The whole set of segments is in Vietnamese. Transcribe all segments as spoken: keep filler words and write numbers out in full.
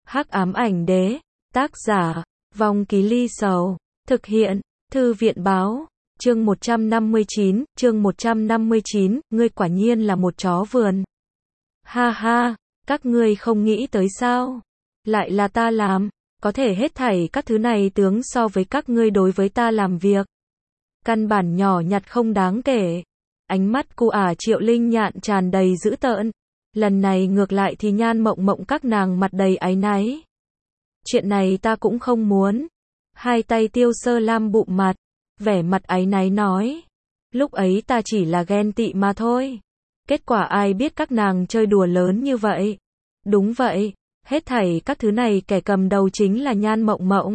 Hắc ám ảnh đế, tác giả, Vong Ký Ly Sầu, thực hiện, Thư viện báo, chương một trăm năm mươi chín, chương một trăm năm mươi chín, ngươi quả nhiên là một chó vườn. Ha ha, các ngươi không nghĩ tới sao? Lại là ta làm, có thể hết thảy các thứ này tướng so với các ngươi đối với ta làm việc. Căn bản nhỏ nhặt không đáng kể. Ánh mắt cu ả Triệu Linh Nhạn tràn đầy dữ tợn. Lần này ngược lại thì Nhan Mộng Mộng các nàng mặt đầy áy náy. Chuyện này ta cũng không muốn. Hai tay Tiêu Sơ Lam bụm mặt, vẻ mặt áy náy nói. Lúc ấy ta chỉ là ghen tị mà thôi. Kết quả ai biết các nàng chơi đùa lớn như vậy. Đúng vậy, hết thảy các thứ này kẻ cầm đầu chính là Nhan Mộng Mộng.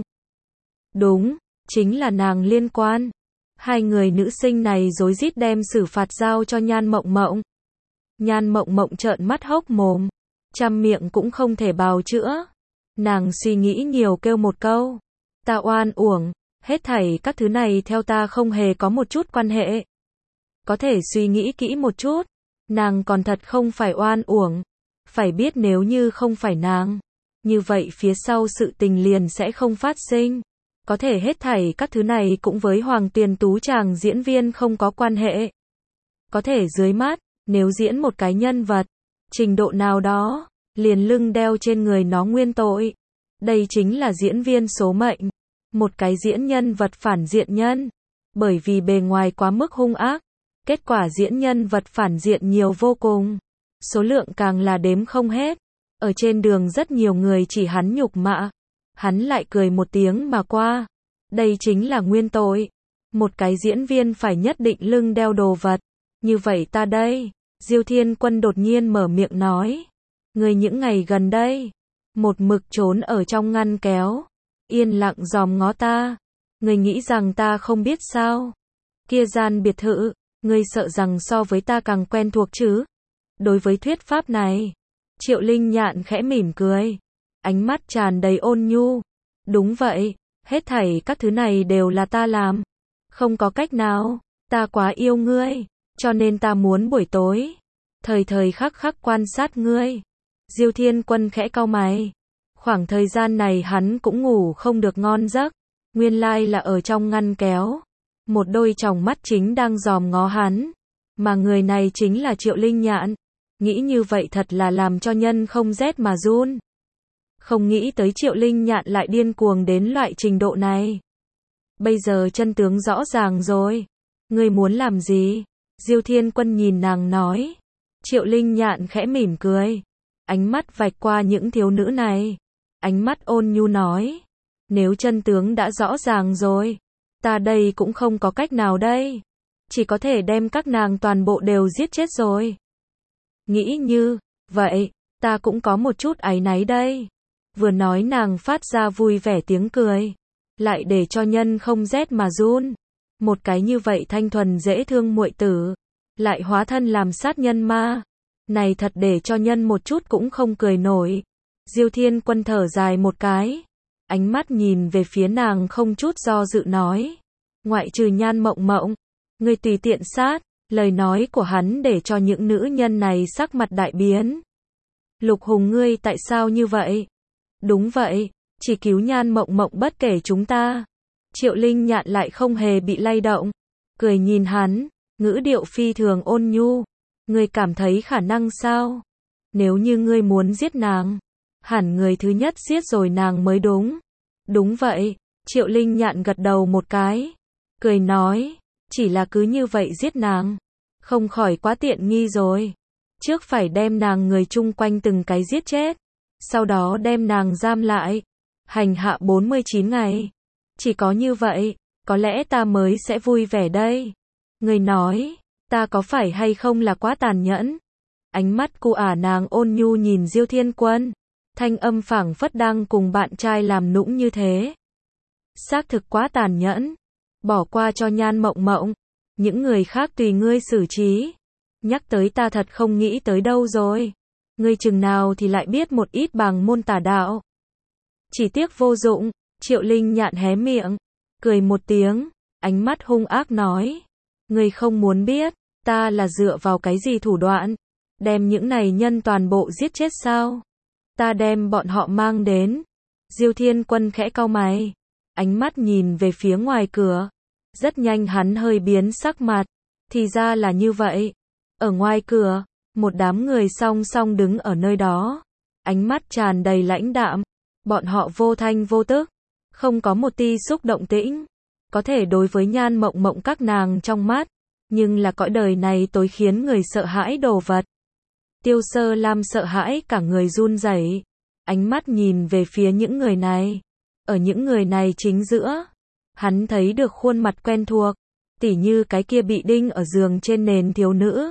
Đúng, chính là nàng liên quan. Hai người nữ sinh này rối rít đem xử phạt giao cho Nhan Mộng Mộng. Nhan Mộng Mộng trợn mắt hốc mồm, trăm miệng cũng không thể bào chữa. Nàng suy nghĩ nhiều kêu một câu, ta oan uổng, hết thảy các thứ này theo ta không hề có một chút quan hệ. Có thể suy nghĩ kỹ một chút, nàng còn thật không phải oan uổng. Phải biết nếu như không phải nàng, như vậy phía sau sự tình liền sẽ không phát sinh. Có thể hết thảy các thứ này cũng với Hoàng Tuyền Tú chàng diễn viên không có quan hệ. Có thể dưới mắt, nếu diễn một cái nhân vật, trình độ nào đó, liền lưng đeo trên người nó nguyên tội. Đây chính là diễn viên số mệnh. Một cái diễn nhân vật phản diện nhân. Bởi vì bề ngoài quá mức hung ác, kết quả diễn nhân vật phản diện nhiều vô cùng. Số lượng càng là đếm không hết. Ở trên đường rất nhiều người chỉ hắn nhục mạ. Hắn lại cười một tiếng mà qua. Đây chính là nguyên tội. Một cái diễn viên phải nhất định lưng đeo đồ vật. Như vậy ta đây. Diêu Thiên Quân đột nhiên mở miệng nói. Người những ngày gần đây, một mực trốn ở trong ngăn kéo. Yên lặng dòm ngó ta. Người nghĩ rằng ta không biết sao. Kia gian biệt thự, người sợ rằng so với ta càng quen thuộc chứ. Đối với thuyết pháp này, Triệu Linh Nhạn khẽ mỉm cười. Ánh mắt tràn đầy ôn nhu. Đúng vậy, hết thảy các thứ này đều là ta làm. Không có cách nào, ta quá yêu ngươi, cho nên ta muốn buổi tối, thời thời khắc khắc quan sát ngươi. Diêu Thiên Quân khẽ cau mày. Khoảng thời gian này hắn cũng ngủ không được ngon giấc. Nguyên lai là ở trong ngăn kéo. Một đôi tròng mắt chính đang dòm ngó hắn. Mà người này chính là Triệu Linh Nhạn. Nghĩ như vậy thật là làm cho nhân không rét mà run. Không nghĩ tới Triệu Linh Nhạn lại điên cuồng đến loại trình độ này. Bây giờ chân tướng rõ ràng rồi. Ngươi muốn làm gì? Diêu Thiên Quân nhìn nàng nói. Triệu Linh Nhạn khẽ mỉm cười. Ánh mắt vạch qua những thiếu nữ này. Ánh mắt ôn nhu nói. Nếu chân tướng đã rõ ràng rồi, ta đây cũng không có cách nào đây. Chỉ có thể đem các nàng toàn bộ đều giết chết rồi. Nghĩ như vậy, ta cũng có một chút áy náy đây. Vừa nói nàng phát ra vui vẻ tiếng cười. Lại để cho nhân không rét mà run. Một cái như vậy thanh thuần dễ thương muội tử. Lại hóa thân làm sát nhân ma. Này thật để cho nhân một chút cũng không cười nổi. Diêu Thiên Quân thở dài một cái. Ánh mắt nhìn về phía nàng không chút do dự nói. Ngoại trừ Nhan Mộng Mộng, ngươi tùy tiện sát. Lời nói của hắn để cho những nữ nhân này sắc mặt đại biến. Lục Hùng ngươi tại sao như vậy? Đúng vậy, chỉ cứu Nhan Mộng Mộng bất kể chúng ta. Triệu Linh Nhạn lại không hề bị lay động. Cười nhìn hắn, ngữ điệu phi thường ôn nhu. Ngươi cảm thấy khả năng sao? Nếu như ngươi muốn giết nàng, hẳn người thứ nhất giết rồi nàng mới đúng. Đúng vậy, Triệu Linh Nhạn gật đầu một cái. Cười nói, chỉ là cứ như vậy giết nàng. Không khỏi quá tiện nghi rồi. Trước phải đem nàng người chung quanh từng cái giết chết. Sau đó đem nàng giam lại. Hành hạ bốn mươi chín ngày. Chỉ có như vậy, có lẽ ta mới sẽ vui vẻ đây. Người nói, ta có phải hay không là quá tàn nhẫn? Ánh mắt cu ả nàng ôn nhu nhìn Diêu Thiên Quân. Thanh âm phảng phất đang cùng bạn trai làm nũng như thế. Xác thực quá tàn nhẫn. Bỏ qua cho Nhan Mộng Mộng. Những người khác tùy ngươi xử trí. Nhắc tới ta thật không nghĩ tới đâu rồi. Ngươi chừng nào thì lại biết một ít bằng môn tà đạo. Chỉ tiếc vô dụng. Triệu Linh Nhạn hé miệng. Cười một tiếng. Ánh mắt hung ác nói. Ngươi không muốn biết. Ta là dựa vào cái gì thủ đoạn. Đem những này nhân toàn bộ giết chết sao? Ta đem bọn họ mang đến. Diêu Thiên Quân khẽ cau mày, ánh mắt nhìn về phía ngoài cửa. Rất nhanh hắn hơi biến sắc mặt. Thì ra là như vậy. Ở ngoài cửa, một đám người song song đứng ở nơi đó. Ánh mắt tràn đầy lãnh đạm. Bọn họ vô thanh vô tức, không có một tia xúc động tĩnh. Có thể đối với Nhan Mộng Mộng các nàng trong mắt, nhưng là cõi đời này tối khiến người sợ hãi đồ vật. Tiêu Sơ Lam sợ hãi cả người run rẩy, ánh mắt nhìn về phía những người này. Ở những người này chính giữa, hắn thấy được khuôn mặt quen thuộc, tỉ như cái kia bị đinh ở giường trên nền thiếu nữ.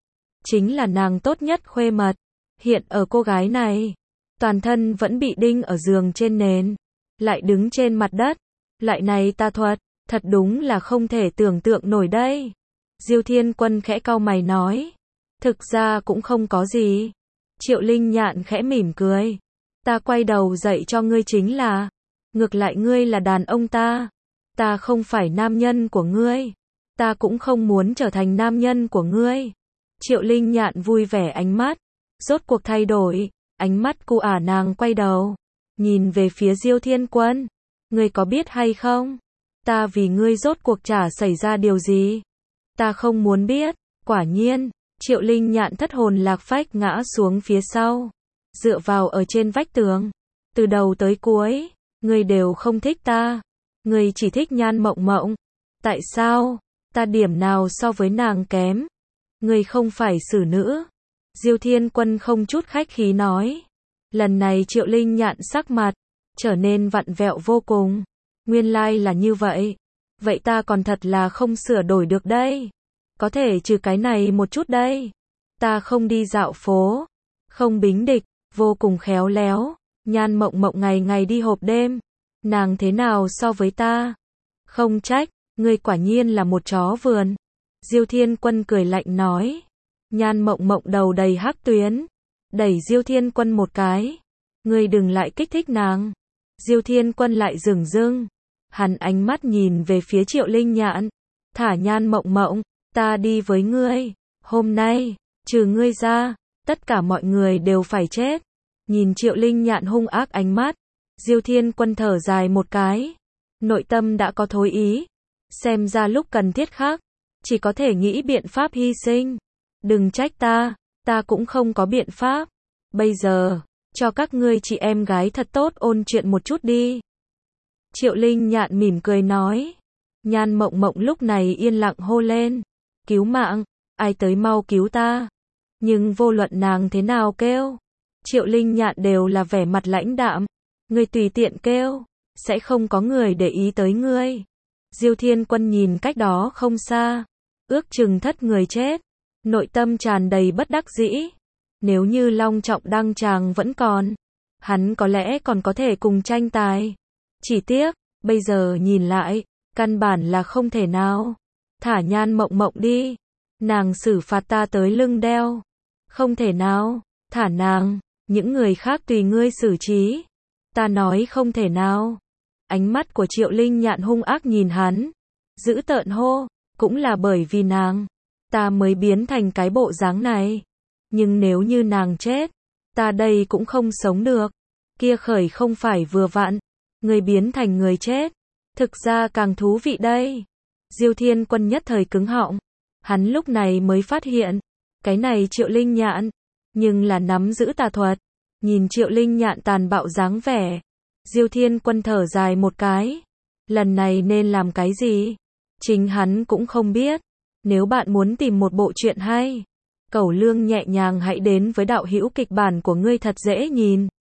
Chính là nàng tốt nhất khuê mật. Hiện ở cô gái này, toàn thân vẫn bị đinh ở giường trên nền, lại đứng trên mặt đất. Loại này tà thuật, thật đúng là không thể tưởng tượng nổi đây. Diêu Thiên Quân khẽ cau mày nói. Thực ra cũng không có gì. Triệu Linh Nhạn khẽ mỉm cười. Ta quay đầu dạy cho ngươi chính là, ngược lại ngươi là đàn ông ta. Ta không phải nam nhân của ngươi. Ta cũng không muốn trở thành nam nhân của ngươi. Triệu Linh Nhạn vui vẻ ánh mắt, rốt cuộc thay đổi, ánh mắt cu ả nàng quay đầu, nhìn về phía Diêu Thiên Quân. Ngươi có biết hay không? Ta vì ngươi rốt cuộc chả xảy ra điều gì? Ta không muốn biết. Quả nhiên, Triệu Linh Nhạn thất hồn lạc phách ngã xuống phía sau, dựa vào ở trên vách tường. Từ đầu tới cuối, ngươi đều không thích ta. Ngươi chỉ thích Nhan Mộng Mộng. Tại sao? Ta điểm nào so với nàng kém? Ngươi không phải xử nữ. Diêu Thiên Quân không chút khách khí nói. Lần này Triệu Linh Nhạn sắc mặt trở nên vặn vẹo vô cùng. Nguyên lai là như vậy. Vậy ta còn thật là không sửa đổi được đây. Có thể trừ cái này một chút đây. Ta không đi dạo phố, không bính địch, vô cùng khéo léo. Nhan Mộng Mộng ngày ngày đi hộp đêm. Nàng thế nào so với ta? Không trách, ngươi quả nhiên là một chó vườn. Diêu Thiên Quân cười lạnh nói. Nhan Mộng Mộng đầu đầy hắc tuyến, đẩy Diêu Thiên Quân một cái. Ngươi đừng lại kích thích nàng. Diêu Thiên Quân lại dửng dưng. Hắn ánh mắt nhìn về phía Triệu Linh Nhạn. Thả Nhan Mộng Mộng, ta đi với ngươi. Hôm nay, trừ ngươi ra, tất cả mọi người đều phải chết. Nhìn Triệu Linh Nhạn hung ác ánh mắt, Diêu Thiên Quân thở dài một cái. Nội tâm đã có thối ý. Xem ra lúc cần thiết khác, chỉ có thể nghĩ biện pháp hy sinh. Đừng trách ta, ta cũng không có biện pháp. Bây giờ, cho các ngươi chị em gái thật tốt ôn chuyện một chút đi. Triệu Linh Nhạn mỉm cười nói. Nhan Mộng Mộng lúc này yên lặng hô lên. Cứu mạng, ai tới mau cứu ta. Nhưng vô luận nàng thế nào kêu, Triệu Linh Nhạn đều là vẻ mặt lãnh đạm. Ngươi tùy tiện kêu, sẽ không có người để ý tới ngươi. Diêu Thiên Quân nhìn cách đó không xa, ước chừng thất người chết, nội tâm tràn đầy bất đắc dĩ. Nếu như Long Trọng Đăng Tràng vẫn còn, hắn có lẽ còn có thể cùng tranh tài. Chỉ tiếc, bây giờ nhìn lại, căn bản là không thể nào. Thả Nhan Mộng Mộng đi, nàng xử phạt ta tới lưng đeo. Không thể nào, thả nàng, những người khác tùy ngươi xử trí. Ta nói không thể nào. Ánh mắt của Triệu Linh Nhạn hung ác nhìn hắn, dữ tợn hô, cũng là bởi vì nàng, ta mới biến thành cái bộ dáng này. Nhưng nếu như nàng chết, ta đây cũng không sống được. Kia khởi không phải vừa vặn, người biến thành người chết, thực ra càng thú vị đây. Diêu Thiên Quân nhất thời cứng họng, hắn lúc này mới phát hiện, cái này Triệu Linh Nhạn, nhưng là nắm giữ tà thuật. Nhìn Triệu Linh Nhạn tàn bạo dáng vẻ, Diêu Thiên Quân thở dài một cái. Lần này nên làm cái gì? Chính hắn cũng không biết. Nếu bạn muốn tìm một bộ truyện hay, Cẩu Lương nhẹ nhàng hãy đến với đạo hữu kịch bản của ngươi thật dễ nhìn.